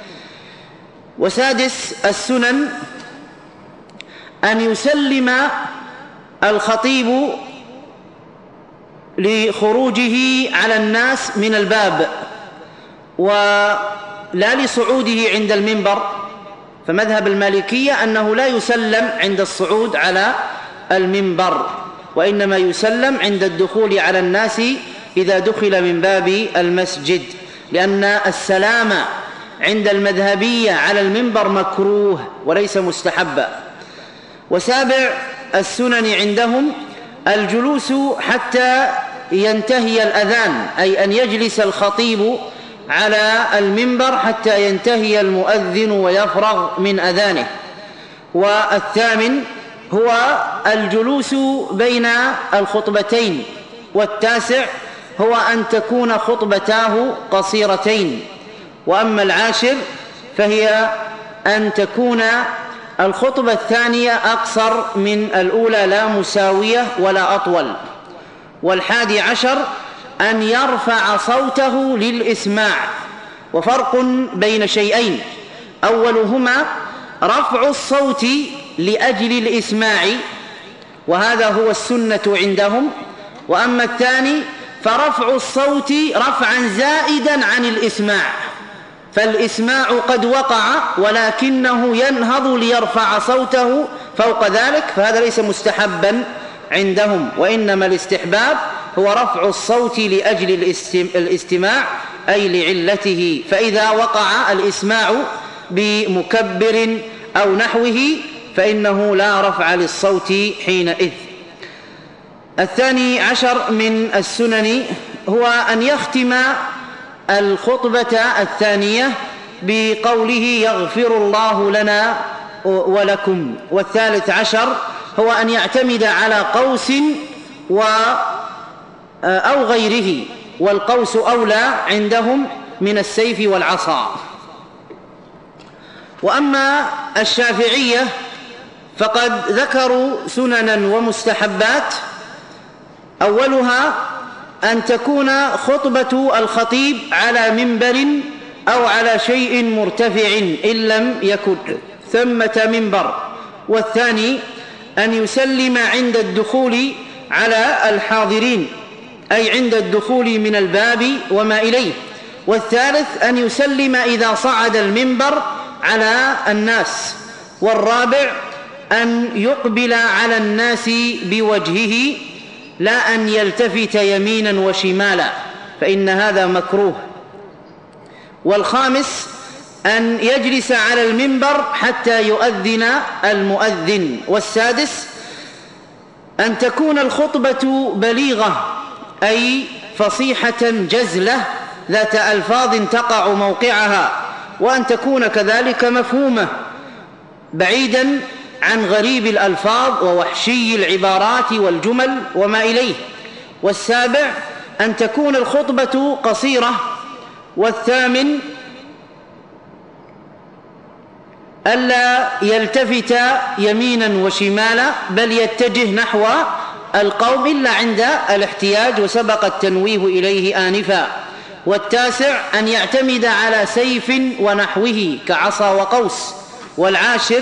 وسادس السنن أن يسلم الخطيب لخروجه على الناس من الباب، ولا لصعوده عند المنبر. فمذهب المالكية أنه لا يسلم عند الصعود على المنبر، وإنما يسلم عند الدخول على الناس إذا دخل من باب المسجد، لأن السلام عند المذهبية على المنبر مكروه وليس مستحبا. وسابع السنن عندهم الجلوس حتى ينتهي الأذان، أي أن يجلس الخطيب على المنبر حتى ينتهي المؤذن ويفرغ من أذانه. والثامن هو الجلوس بين الخطبتين. والتاسع هو أن تكون خطبتاه قصيرتين. وأما العاشر فهي أن تكون الخطبة الثانية أقصر من الأولى، لا مساوية ولا أطول. والحادي عشر أن يرفع صوته للإسماع. وفرق بين شيئين، أولهما رفع الصوت لأجل الإسماع، وهذا هو السنة عندهم. وأما الثاني فرفع الصوت رفعا زائدا عن الإسماع، فالإسماع قد وقع ولكنه ينهض ليرفع صوته فوق ذلك، فهذا ليس مستحبا عندهم، وإنما الاستحباب هو رفع الصوت لأجل الاستماع أي لعلته. فإذا وقع الإسماع بمكبر أو نحوه فإنه لا رفع للصوت حينئذ. الثاني عشر من السنن هو أن يختم الخطبة الثانية بقوله يغفر الله لنا ولكم. والثالث عشر هو أن يعتمد على قوس أو غيره، والقوس أولى عندهم من السيف والعصا. وأما الشافعية فقد ذكروا سننا ومستحبات، أولها أن تكون خطبة الخطيب على منبر أو على شيء مرتفع إن لم يكن ثمة منبر. والثاني أن يسلم عند الدخول على الحاضرين، أي عند الدخول من الباب وما إليه. والثالث أن يسلم إذا صعد المنبر على الناس. والرابع أن يقبل على الناس بوجهه لا أن يلتفت يمينا وشمالا، فإن هذا مكروه. والخامس أن يجلس على المنبر حتى يؤذن المؤذن. والسادس أن تكون الخطبة بليغة، أي فصيحة جزلة ذات ألفاظ تقع موقعها، وأن تكون كذلك مفهومة بعيدا عن غريب الألفاظ ووحشي العبارات والجمل وما إليه. والسابع أن تكون الخطبة قصيرة. والثامن ألا يلتفت يمينا وشمالا بل يتجه نحو القوم إلا عند الاحتياج، وسبق التنويه إليه آنفا. والتاسع أن يعتمد على سيف ونحوه كعصا وقوس. والعاشر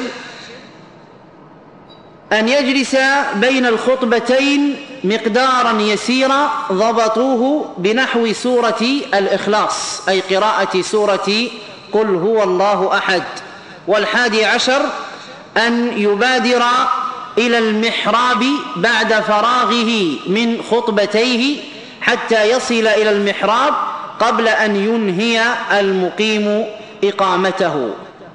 أن يجلس بين الخطبتين مقدارا يسيرا ضبطوه بنحو سورة الإخلاص، أي قراءة سورة قل هو الله أحد. والحادي عشر أن يبادر إلى المحراب بعد فراغه من خطبتيه حتى يصل إلى المحراب قبل أن ينهي المقيم إقامته.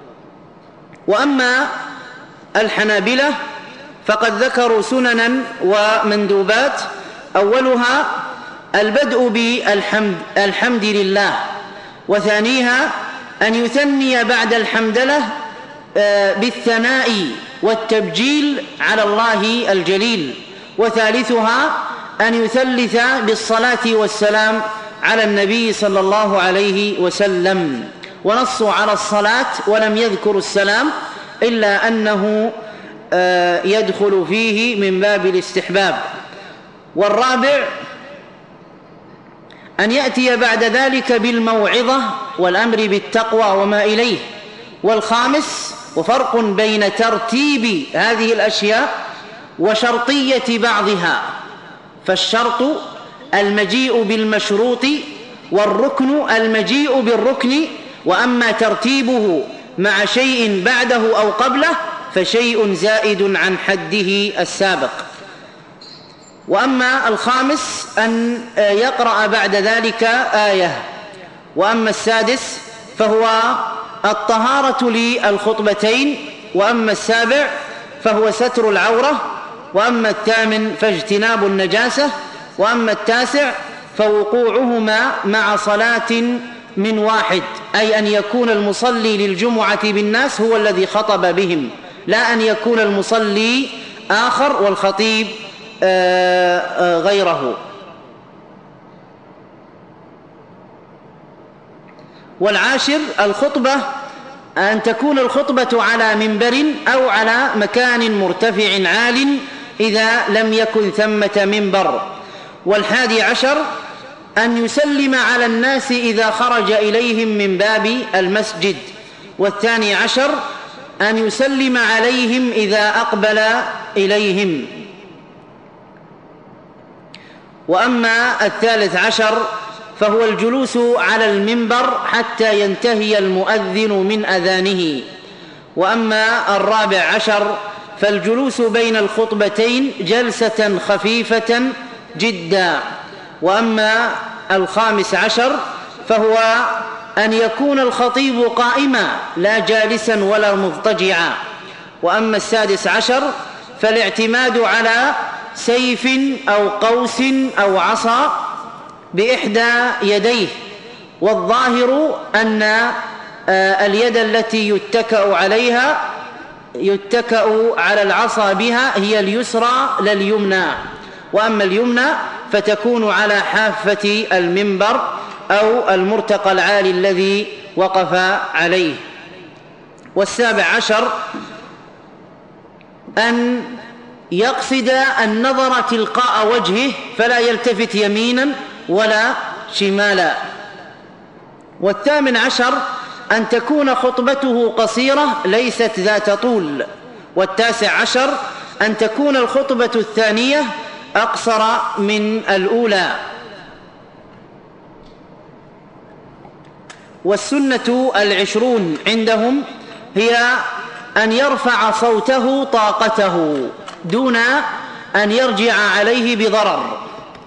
وأما الحنابلة فقد ذكروا سننا ومندوبات، أولها البدء بالحمد لله، وثانيها أن يثني بعد الحمدلة بالثناء والتبجيل على الله الجليل، وثالثها أن يثلث بالصلاة والسلام على النبي صلى الله عليه وسلم. ونصوا على الصلاة ولم يذكروا السلام إلا أنه يدخل فيه من باب الاستحباب. والرابع أن يأتي بعد ذلك بالموعظة والأمر بالتقوى وما إليه. والخامس وفرق بين ترتيب هذه الأشياء وشرطية بعضها، فالشرط المجيء بالمشروط والركن المجيء بالركن، وأما ترتيبه مع شيء بعده أو قبله فشيء زائد عن حده السابق. وأما الخامس أن يقرأ بعد ذلك آية. وأما السادس فهو الطهارة للخطبتين. وأما السابع فهو ستر العورة. وأما الثامن فاجتناب النجاسة. وأما التاسع فوقوعهما مع صلاة من واحد، أي أن يكون المصلي للجمعة بالناس هو الذي خطب بهم، لا أن يكون المصلي آخر والخطيب غيره. والعاشر الخطبة أن تكون الخطبة على منبر أو على مكان مرتفع عال إذا لم يكن ثمة منبر. والحادي عشر أن يسلم على الناس إذا خرج إليهم من باب المسجد. والثاني عشر أن يسلم عليهم إذا أقبل إليهم. وأما الثالث عشر فهو الجلوس على المنبر حتى ينتهي المؤذن من أذانه. وأما الرابع عشر فالجلوس بين الخطبتين جلسة خفيفة جدا. وأما الخامس عشر فهو أن يكون الخطيب قائما لا جالسا ولا مضطجعا. وأما السادس عشر فالاعتماد على سيف أو قوس أو عصا بإحدى يديه. والظاهر أن اليد التي يتكأ على العصا بها هي اليسرى لا اليمنى، وأما اليمنى فتكون على حافة المنبر أو المرتقى العالي الذي وقف عليه. والسابع عشر أن يقصد النظر تلقاء وجهه فلا يلتفت يمينا ولا شمالا. والثامن عشر أن تكون خطبته قصيرة ليست ذات طول. والتاسع عشر أن تكون الخطبة الثانية أقصر من الأولى. والسنة العشرون عندهم هي أن يرفع صوته طاقته دون أن يرجع عليه بضرر.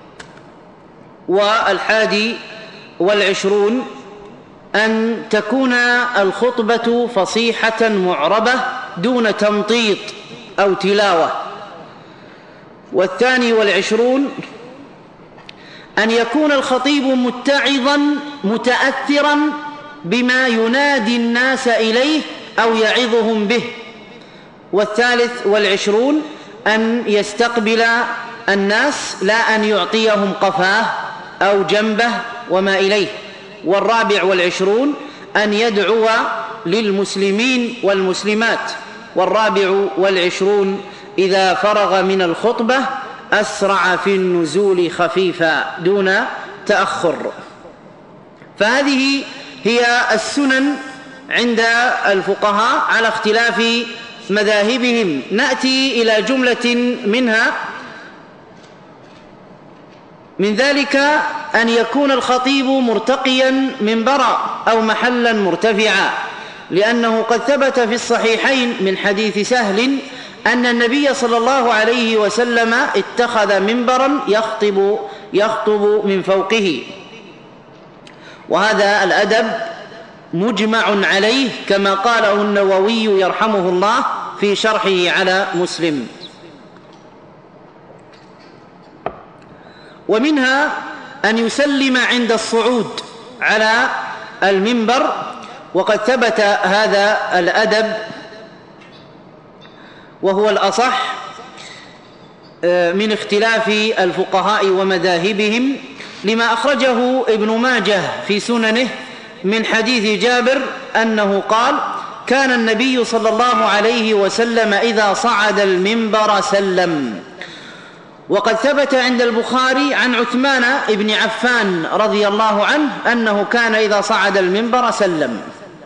والحادي والعشرون أن تكون الخطبة فصيحة معربة دون تمطيط أو تلاوة. والثاني والعشرون أن يكون الخطيب متعظا متأثرا بما ينادي الناس إليه أو يعظهم به. والثالث أن يستقبل الناس لا أن يعطيهم قفاه أو جنبه وما إليه. 24 أن يدعو للمسلمين والمسلمات. 24 إذا فرغ من الخطبة أسرع في النزول خفيفا دون تأخر. فهذه هي السنن عند الفقهاء على اختلاف مذاهبهم. نأتي إلى جملة منها. من ذلك أن يكون الخطيب مرتقيا منبرا أو محلا مرتفعا، لأنه قد ثبت في الصحيحين من حديث سهل أن النبي صلى الله عليه وسلم اتخذ منبرا يخطب من فوقه، وهذا الأدب مجمع عليه كما قاله النووي يرحمه الله في شرحه على مسلم. ومنها أن يسلم عند الصعود على المنبر، وقد ثبت هذا الأدب وهو الأصح من اختلاف الفقهاء ومذاهبهم، لما أخرجه ابن ماجه في سننه من حديث جابر أنه قال: كان النبي صلى الله عليه وسلم إذا صعد المنبر سلم. وقد ثبت عند البخاري عن عثمان بن عفان رضي الله عنه أنه كان إذا صعد المنبر سلم.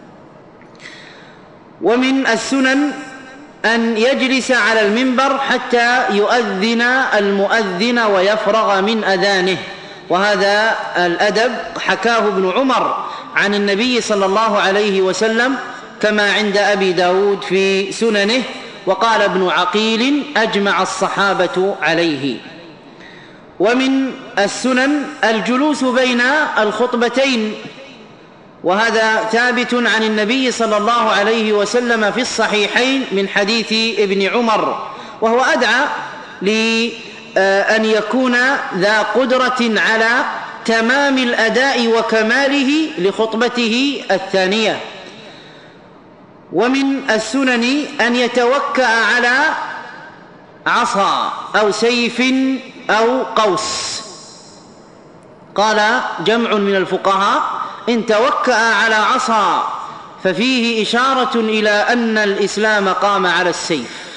ومن السنن أن يجلس على المنبر حتى يؤذن المؤذن ويفرغ من أذانه، وهذا الأدب حكاه ابن عمر عن النبي صلى الله عليه وسلم كما عند أبي داود في سننه. وقال ابن عقيل: أجمع الصحابة عليه. ومن السنن الجلوس بين الخطبتين، وهذا ثابت عن النبي صلى الله عليه وسلم في الصحيحين من حديث ابن عمر، وهو أدعى لأن يكون ذا قدرة على تمام الأداء وكماله لخطبته الثانية. ومن السنن أن يتوكأ على عصا أو سيف أو قوس. قال جمع من الفقهاء: إن توكأ على عصا ففيه إشارة إلى أن الإسلام قام على السيف.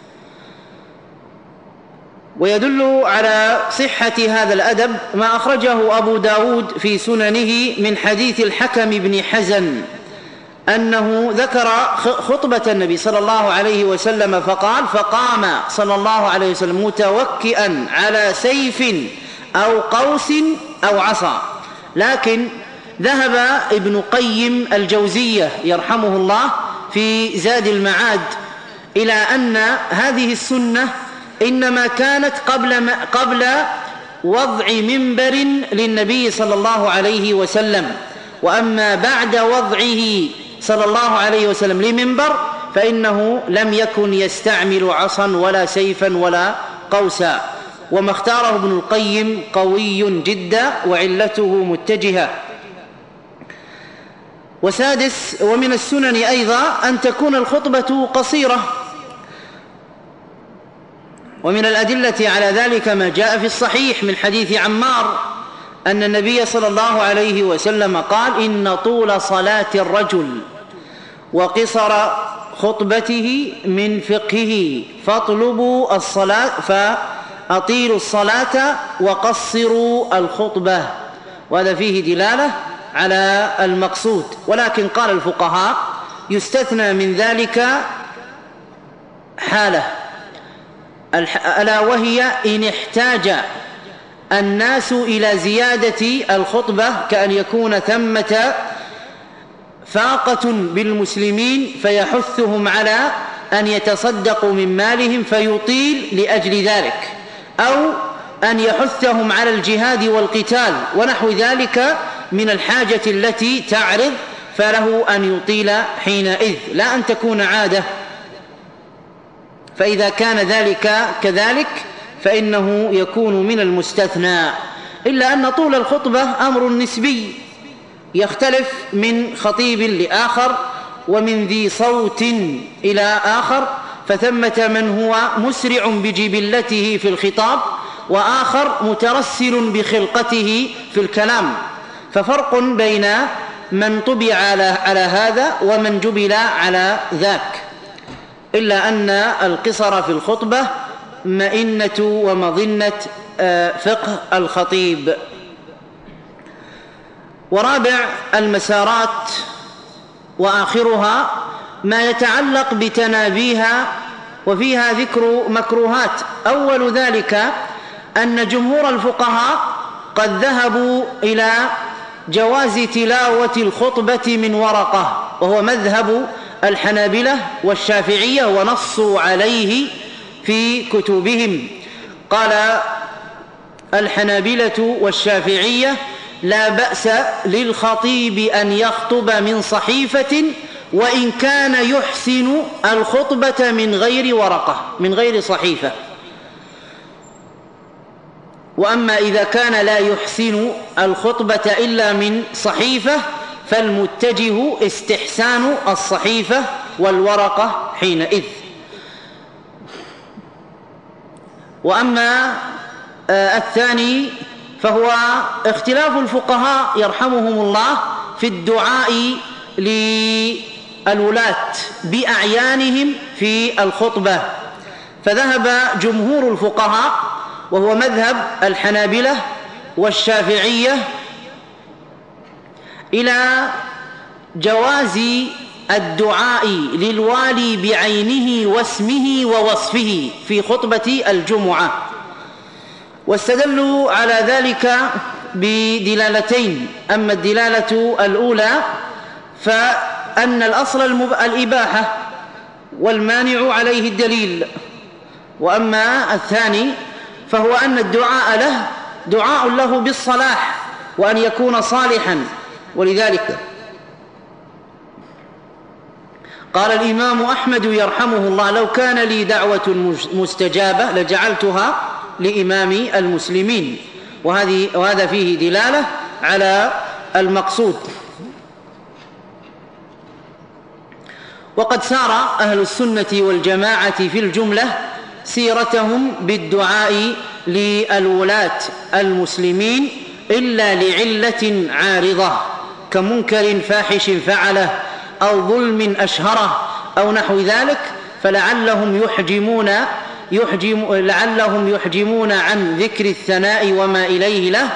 ويدل على صحة هذا الأدب ما أخرجه أبو داود في سننه من حديث الحكم بن حزن أنه ذكر خطبة النبي صلى الله عليه وسلم فقال: فقام صلى الله عليه وسلم متوكئا على سيف أو قوس أو عصا. لكن ذهب ابن قيم الجوزية يرحمه الله في زاد المعاد إلى أن هذه السنة إنما كانت قبل وضع منبر للنبي صلى الله عليه وسلم، وأما بعد وضعه صلى الله عليه وسلم لمنبر فإنه لم يكن يستعمل عصا ولا سيفا ولا قوسا. وما اختاره ابن القيم قوي جدا وعلته متجهة. وسادس: ومن السنن أيضا أن تكون الخطبة قصيرة، ومن الأدلة على ذلك ما جاء في الصحيح من حديث عمار أن النبي صلى الله عليه وسلم قال: إن طول صلاة الرجل وقصر خطبته من فقهه، فاطلبوا الصلاة فأطيلوا الصلاة وقصروا الخطبة. وهذا فيه دلالة على المقصود. ولكن قال الفقهاء: يستثنى من ذلك حالة، ألا وهي إن احتاج الناس إلى زيادة الخطبة، كأن يكون ثمة فاقة بالمسلمين فيحثهم على أن يتصدقوا من مالهم فيطيل لأجل ذلك، أو أن يحثهم على الجهاد والقتال ونحو ذلك من الحاجة التي تعرض، فله أن يطيل حينئذ، لا أن تكون عادة. فإذا كان ذلك كذلك فإنه يكون من المستثنى. إلا أن طول الخطبة أمر نسبي يختلف من خطيب لآخر ومن ذي صوت إلى آخر، فثمة من هو مسرع بجبلته في الخطاب، وآخر مترسل بخلقته في الكلام، ففرق بين من طبع على هذا ومن جبل على ذاك، إلا أن القصر في الخطبة مئنة ومظنة فقه الخطيب. ورابع المسارات وآخرها ما يتعلق بتنابيها، وفيها ذكر مكروهات. أول ذلك أن جمهور الفقهاء قد ذهبوا إلى جواز تلاوة الخطبة من ورقة، وهو مذهب الحنابلة والشافعية، ونصوا عليه في كتبهم. قال الحنابلة والشافعية: لا بأس للخطيب أن يخطب من صحيفة وإن كان يحسن الخطبة من غير ورقة، من غير صحيفة. وأما إذا كان لا يحسن الخطبة إلا من صحيفة فالمتجه استحسان الصحيفة والورقة حينئذ. وأما الثاني فهو اختلاف الفقهاء يرحمهم الله في الدعاء للولاة بأعيانهم في الخطبة. فذهب جمهور الفقهاء، وهو مذهب الحنابلة والشافعية، إلى جواز الدعاء للوالي بعينه واسمه ووصفه في خطبة الجمعة، واستدلوا على ذلك بدلالتين. أما الدلالة الأولى فأن الأصل الإباحة والمانع عليه الدليل، وأما الثاني فهو أن الدعاء له دعاء له بالصلاح وأن يكون صالحا. ولذلك قال الإمام أحمد يرحمه الله: لو كان لي دعوة مستجابة لجعلتها لإمام المسلمين. وهذا فيه دلالة على المقصود. وقد سار أهل السنة والجماعة في الجملة سيرتهم بالدعاء للولاة المسلمين إلا لعلة عارضة كمنكر فاحش فعله أو ظلم أشهره أو نحو ذلك، فلعلهم يحجمون عن ذكر الثناء وما إليه له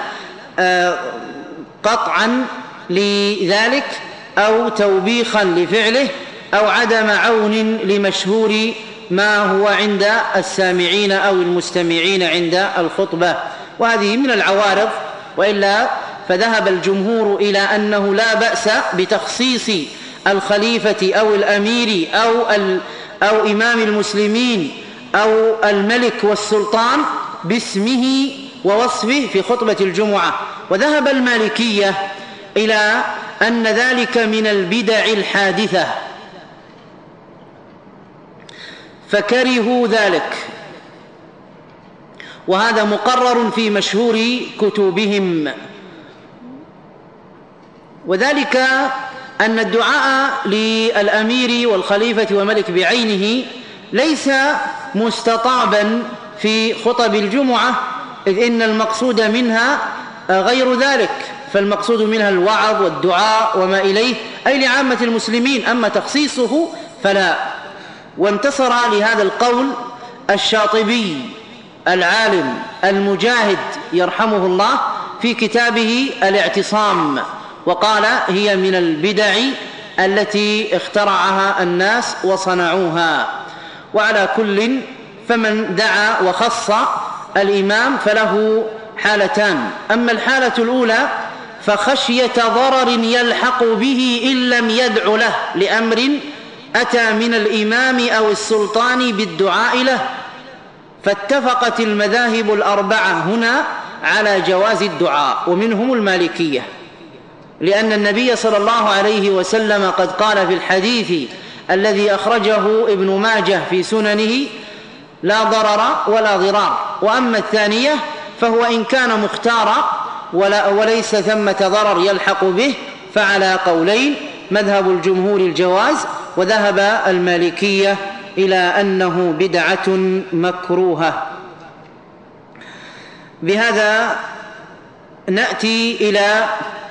قطعا لذلك، أو توبيخا لفعله، أو عدم عون لمشهور ما هو عند السامعين أو المستمعين عند الخطبة. وهذه من العوارض. وإلا فذهب الجمهور إلى أنه لا بأس بتخصيص الخليفة أو الأمير أو إمام المسلمين أو الملك والسلطان باسمه ووصفه في خطبة الجمعة. وذهب المالكية إلى أن ذلك من البدع الحادثة فكرهوا ذلك، وهذا مقرر في مشهور كتبهم. وذلك أن الدعاء للأمير والخليفة والملك بعينه ليس مستطابا في خطب الجمعة، إذ إن المقصود منها غير ذلك، فالمقصود منها الوعظ والدعاء وما إليه، أي لعامة المسلمين. أما تخصيصه فلا. وانتصر لهذا القول الشاطبي العالم المجاهد يرحمه الله في كتابه الاعتصام، وقال: هي من البدع التي اخترعها الناس وصنعوها. وعلى كل فمن دعا وخص الإمام فله حالتان: أما الحالة الأولى فخشية ضرر يلحق به إن لم يدع له لأمر أتى من الإمام أو السلطان بالدعاء له، فاتفقت المذاهب الأربعة هنا على جواز الدعاء، ومنهم المالكية، لأن النبي صلى الله عليه وسلم قد قال في الحديث الذي أخرجه ابن ماجه في سننه: لا ضرر ولا ضرار. وأما الثانية فهو إن كان مختارا وليس ثمة ضرر يلحق به، فعلى قولين: مذهب الجمهور الجواز، وذهب المالكية إلى أنه بدعة مكروهة. بهذا نأتي إلى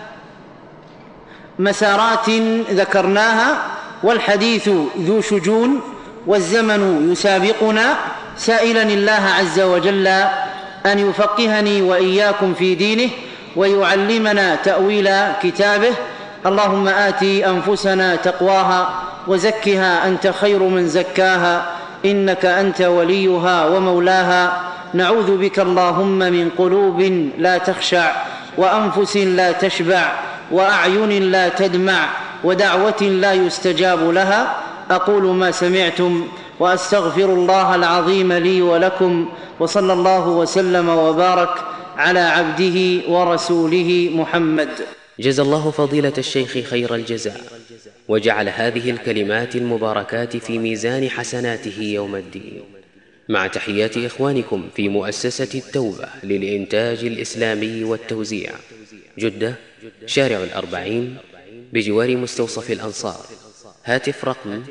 مسارات ذكرناها، والحديث ذو شجون والزمن يسابقنا، سائلا الله عز وجل أن يفقهني وإياكم في دينه ويعلمنا تأويل كتابه. اللهم آت أنفسنا تقواها وزكها أنت خير من زكاها، إنك أنت وليها ومولاها. نعوذ بك اللهم من قلوب لا تخشع، وأنفس لا تشبع، وأعين لا تدمع، ودعوة لا يستجاب لها. أقول ما سمعتم وأستغفر الله العظيم لي ولكم، وصلى الله وسلم وبارك على عبده ورسوله محمد. جزى الله فضيلة الشيخ خير الجزاء، وجعل هذه الكلمات المباركات في ميزان حسناته يوم الدين. مع تحيات إخوانكم في مؤسسة التوبة للإنتاج الإسلامي والتوزيع، جدة، شارع الأربعين، بجوار مستوصف الأنصار. هاتف رقم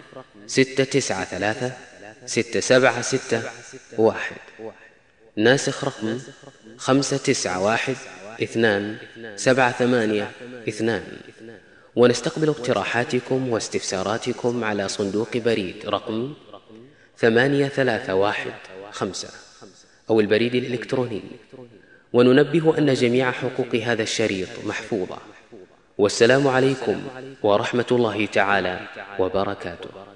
693-676-1، ناسخ رقم 591-278-2. ونستقبل اقتراحاتكم واستفساراتكم على صندوق بريد رقم 8315 أو البريد الإلكتروني. وننبه أن جميع حقوق هذا الشريط محفوظة. والسلام عليكم ورحمة الله تعالى وبركاته.